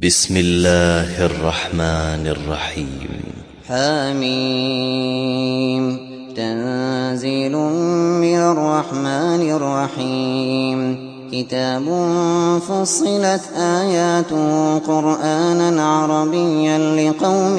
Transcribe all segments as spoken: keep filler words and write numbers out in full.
بسم الله الرحمن الرحيم. حميم. تنزيل من الرحمن الرحيم. كتاب فصلت آياته قرآنا عربيا لقوم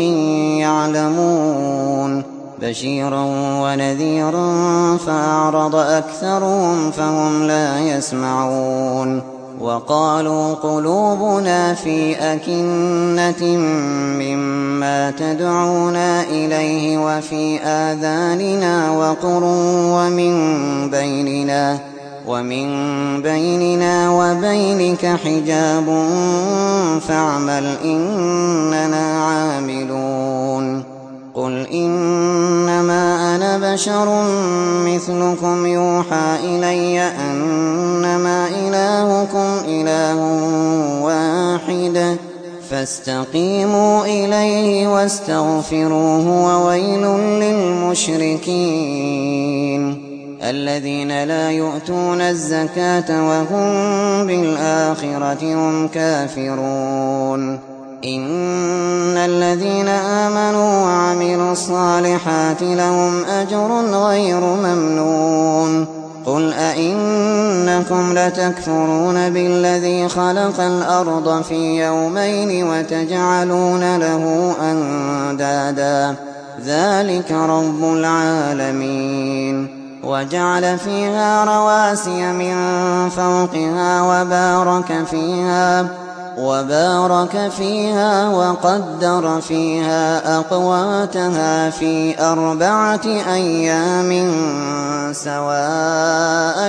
يعلمون بشيرا ونذيرا فأعرض أكثرهم فهم لا يسمعون. وقالوا قلوبنا في أكنة مما تدعونا إليه وفي آذاننا وقر ومن بيننا ومن بيننا وبينك حجاب فاعمل إننا عاملون. قل إنما أنا بشر مثلكم يوحى إلي أنما إلهكم إله واحد فاستقيموا إليه واستغفروه وويل للمشركين الذين لا يؤتون الزكاة وهم بالآخرة هم كافرون. إن الذين آمنوا وعملوا الصالحات لهم أجر غير ممنون. قل أئنكم لتكفرون بالذي خلق الأرض في يومين وتجعلون له أندادا ذلك رب العالمين. وجعل فيها رواسي من فوقها وبارك فيها وبارك فيها وقدر فيها أقواتها في أربعة أيام سواء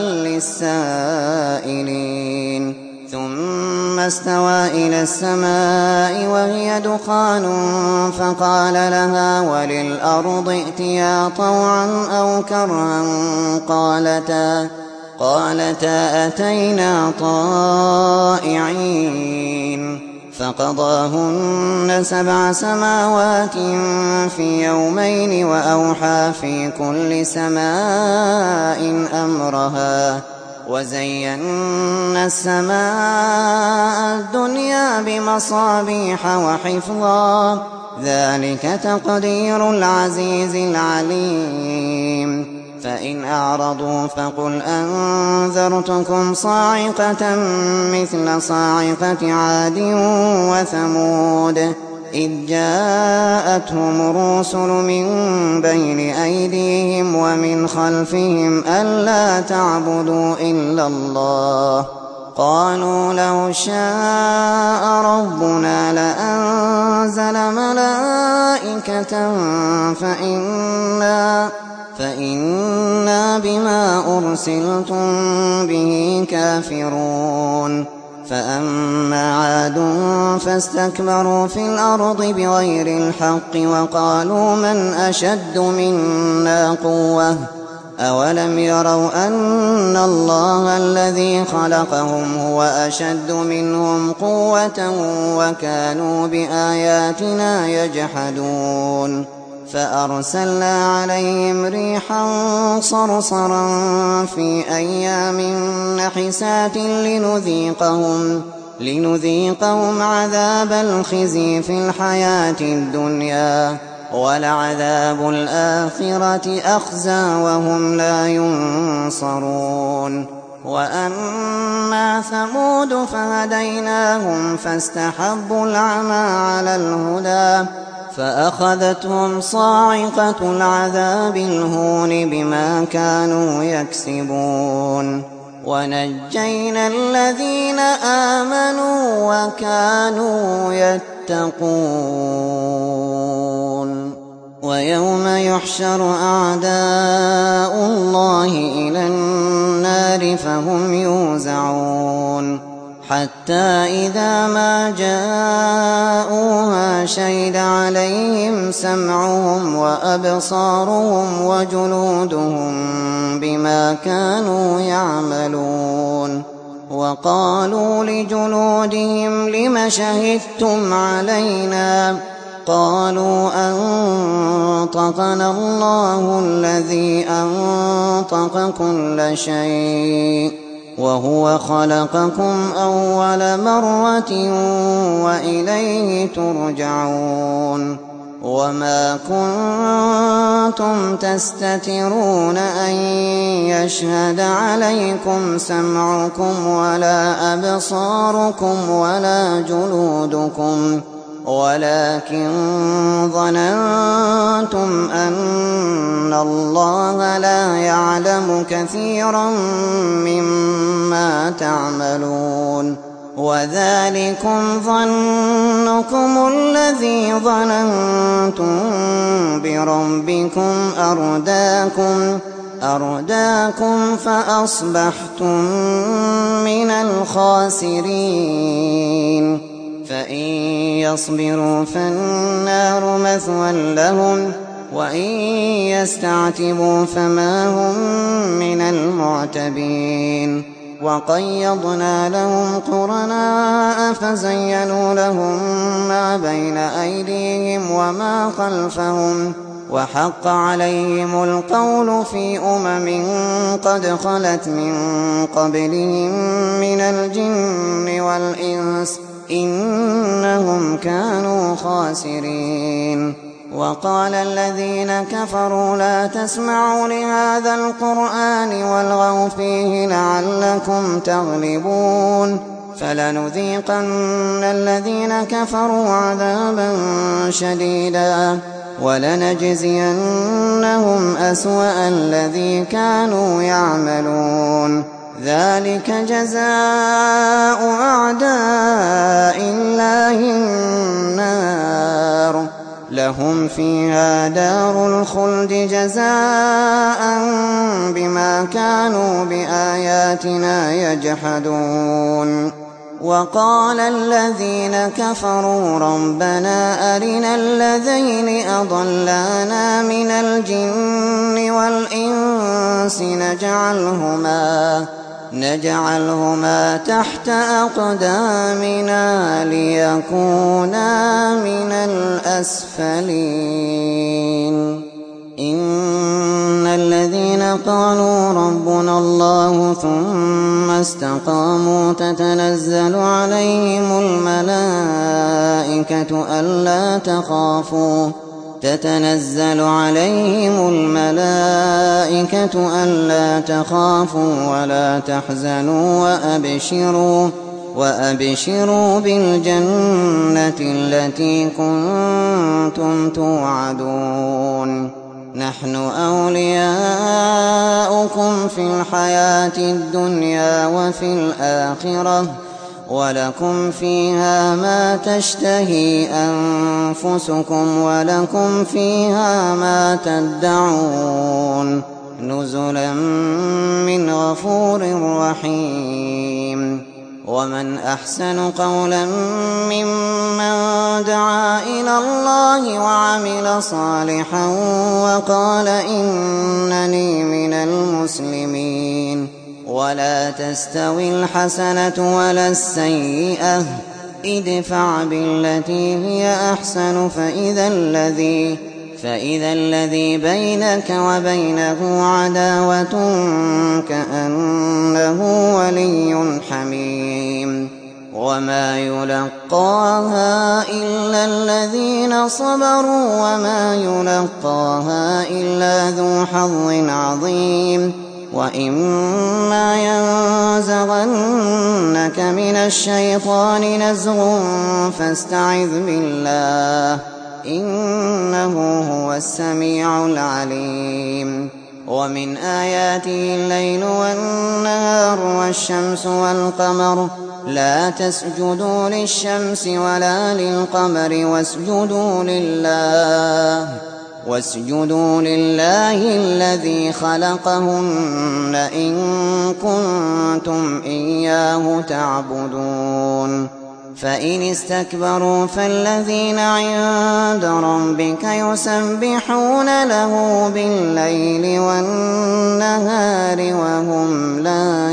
للسائلين. ثم استوى إلى السماء وهي دخان فقال لها وللأرض ائتيا طوعا أو كرها قالتا قالتا أتينا طائعين. فقضاهن سبع سماوات في يومين وأوحى في كل سماء أمرها وزينا السماء الدنيا بمصابيح وحفظا ذلك تقدير العزيز العليم. فإن أعرضوا فقل أنذرتكم صاعقة مثل صاعقة عاد وثمود إذ جاءتهم الرسل من بين أيديهم ومن خلفهم ألا تعبدوا إلا الله قالوا لو شاء ربنا لأنزل ملائكة فإنا فإنا بما أرسلتم به كافرون. فأما عاد فاستكبروا في الأرض بغير الحق وقالوا من أشد منا قوة أولم يروا أن الله الذي خلقهم هو أشد منهم قوة وكانوا بآياتنا يجحدون. فأرسلنا عليهم ريحا صرصرا في أيام نحسات لنذيقهم, لنذيقهم عذاب الخزي في الحياة الدنيا ولعذاب الآخرة أخزى وهم لا ينصرون. وأما ثمود فهديناهم فاستحبوا العمى على الهدى فأخذتهم صاعقة العذاب الهون بما كانوا يكسبون. ونجينا الذين آمنوا وكانوا يتقون. ويوم يحشر أعداء الله إلى النار فهم يوزعون حتى إذا ما جاءوها شهد عليهم سمعهم وأبصارهم وجلودهم بما كانوا يعملون. وقالوا لجلودهم لم شهدتم علينا قالوا أنطقنا الله الذي أنطق كل شيء وهو خلقكم أول مرة وإليه ترجعون وما كنتم تستترون أن يشهد عليكم سمعكم ولا أبصاركم ولا جلودكم ولكن ظننتم أن الله لا يعلم كثيرا مما تعملون وذلكم ظنكم الذي ظننتم بربكم أرداكم أرداكم فأصبحتم من الخاسرين فإن يصبروا فالنار مثوى لهم وإن يستعتبوا فما هم من المعتبين وقيضنا لهم قرناء فزينوا لهم ما بين أيديهم وما خلفهم وحق عليهم القول في أمم قد خلت من قبلهم من الجن والإنس إنهم كانوا خاسرين وقال الذين كفروا لا تسمعوا لهذا القرآن والغوا فيه لعلكم تغلبون فلنذيقن الذين كفروا عذابا شديدا ولنجزينهم أسوأ الذي كانوا يعملون ذلك جزاء أعداء الله النار لهم فيها دار الخلد جزاء بما كانوا بآياتنا يجحدون وقال الذين كفروا ربنا أرنا الذين أضلانا من الجن والإنس نجعلهما نجعلهما تحت أقدامنا ليكونا من الأسفلين إن الذين قالوا ربنا الله ثم استقاموا تتنزل عليهم الملائكة ألا تخافوا تتنزل عليهم الملائكة ألا تخافوا ولا تحزنوا وأبشروا وأبشروا بالجنة التي كنتم توعدون نحن أولياؤكم في الحياة الدنيا وفي الآخرة ولكم فيها ما تشتهي أنفسكم ولكم فيها ما تدعون نزلا من غفور رحيم ومن أحسن قولا ممن دعا إلى الله وعمل صالحا وقال إنني من المسلمين ولا تستوي الحسنة ولا السيئة ادفع بالتي هي أحسن فإذا الذي فإذا الذي بينك وبينه عداوة كأنه ولي حميم وما يلقاها إلا الذين صبروا وما يلقاها إلا ذو حظ عظيم وإما ينزغنك من الشيطان نزغ فاستعذ بالله إنه هو السميع العليم ومن آياته الليل والنهار والشمس والقمر لا تسجدوا للشمس ولا للقمر واسجدوا لله واسجدوا لله الذي خلقهن إن كنتم إياه تعبدون فإن استكبروا فالذين عند ربك يسبحون له بالليل والنهار وهم لا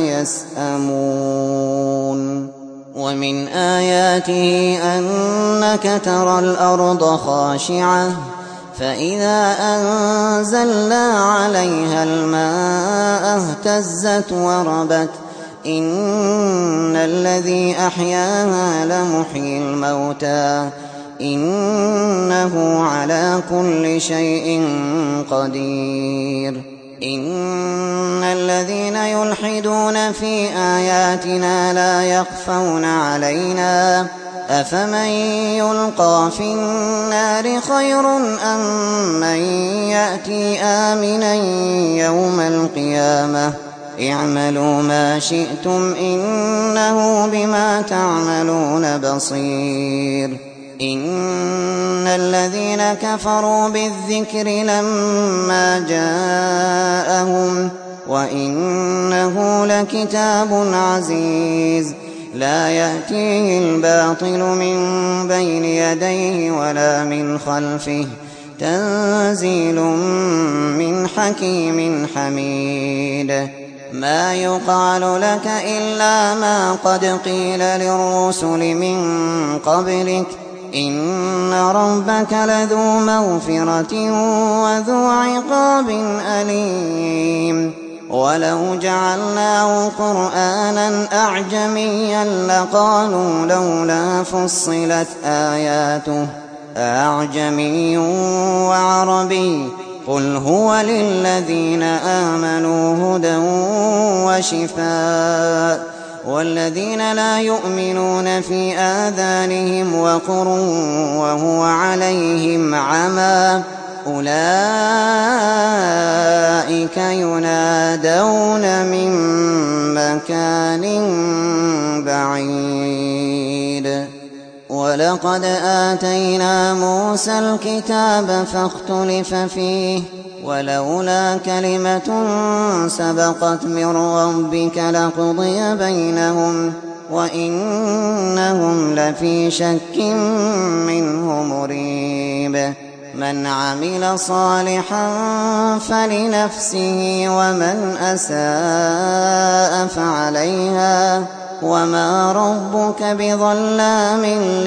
يسأمون ومن آياته أنك ترى الأرض خاشعة فإذا أنزلنا عليها الماء اهتزت وربت إن الذي أحياها لمحيي الموتى إنه على كل شيء قدير إن الذين يلحدون في آياتنا لا يخفون علينا أفمن يلقى في النار خير أم من يأتي آمنا يوم القيامة اعملوا ما شئتم إنه بما تعملون بصير إن الذين كفروا بالذكر لما جاءهم وإنه لكتاب عزيز لا يأتيه الباطل من بين يديه ولا من خلفه تنزيل من حكيم حميد ما يقال لك إلا ما قد قيل للرسل من قبلك إن ربك لذو مغفرة وذو عقاب أليم ولو جعلناه قرآنا أعجميا لقالوا لولا فصلت آياته أعجمي وعربي قل هو للذين آمنوا هدى وشفاء والذين لا يؤمنون في آذانهم وقر وهو عليهم عمى أولئك ينادون من مكان بعيد ولقد آتينا موسى الكتاب فاختلف فيه ولولا كلمة سبقت من ربك لقضي بينهم وإنهم لفي شك منه مريب من عمل صالحا فلنفسه ومن أساء فعليها وما ربك بظلام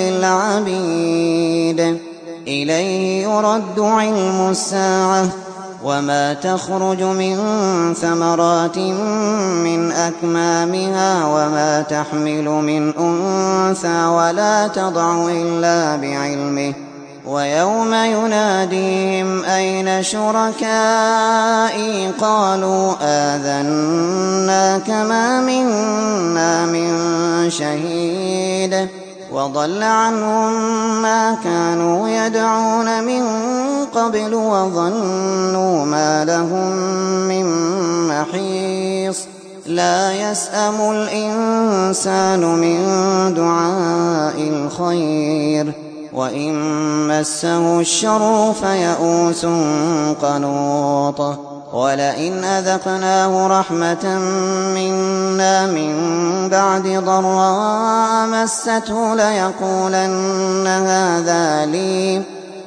للعبيد إليه يرد علم الساعة وما تخرج من ثمرات من أكمامها وما تحمل من أنثى ولا تضع إلا بعلمه ويوم يناديهم أين شركائي قالوا آذناك ما منا من شهيد وضل عنهم ما كانوا يدعون من قبل وظنوا ما لهم من محيص لا يسأم الإنسان من دعاء الخير وإن مسه الشر فيئوس قنوط ولئن أذقناه رحمة منا من بعد ضراء مسته ليقولن هذا لي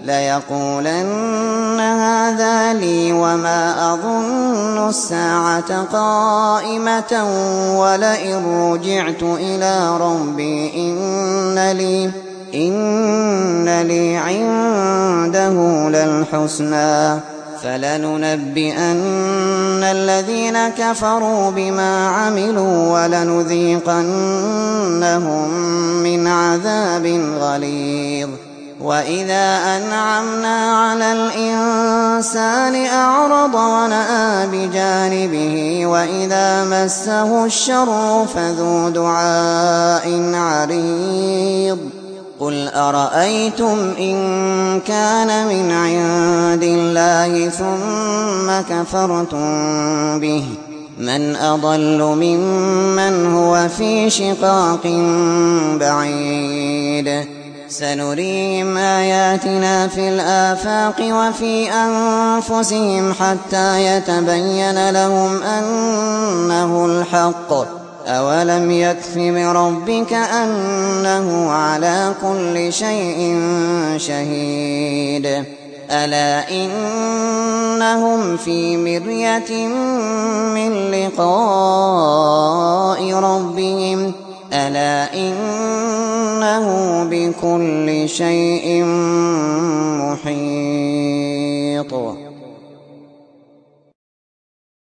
ليقولن هذا لي وما أظن الساعة قائمة ولئن رجعت إلى ربي إن لي إن لي عنده للحسنى فلننبئن الذين كفروا بما عملوا ولنذيقنهم من عذاب غليظ وإذا أنعمنا على الإنسان أعرض ونأى بجانبه وإذا مسه الشر فذو دعاء عريض قل أرأيتم إن كان من عند الله ثم كفرتم به من أضل ممن هو في شقاق بعيد سنريهم آياتنا في الآفاق وفي أنفسهم حتى يتبين لهم أنه الحق أولم يكف بربك أنه على كل شيء شهيد ألا إنهم في مرية من لقاء ربهم ألا إنه بكل شيء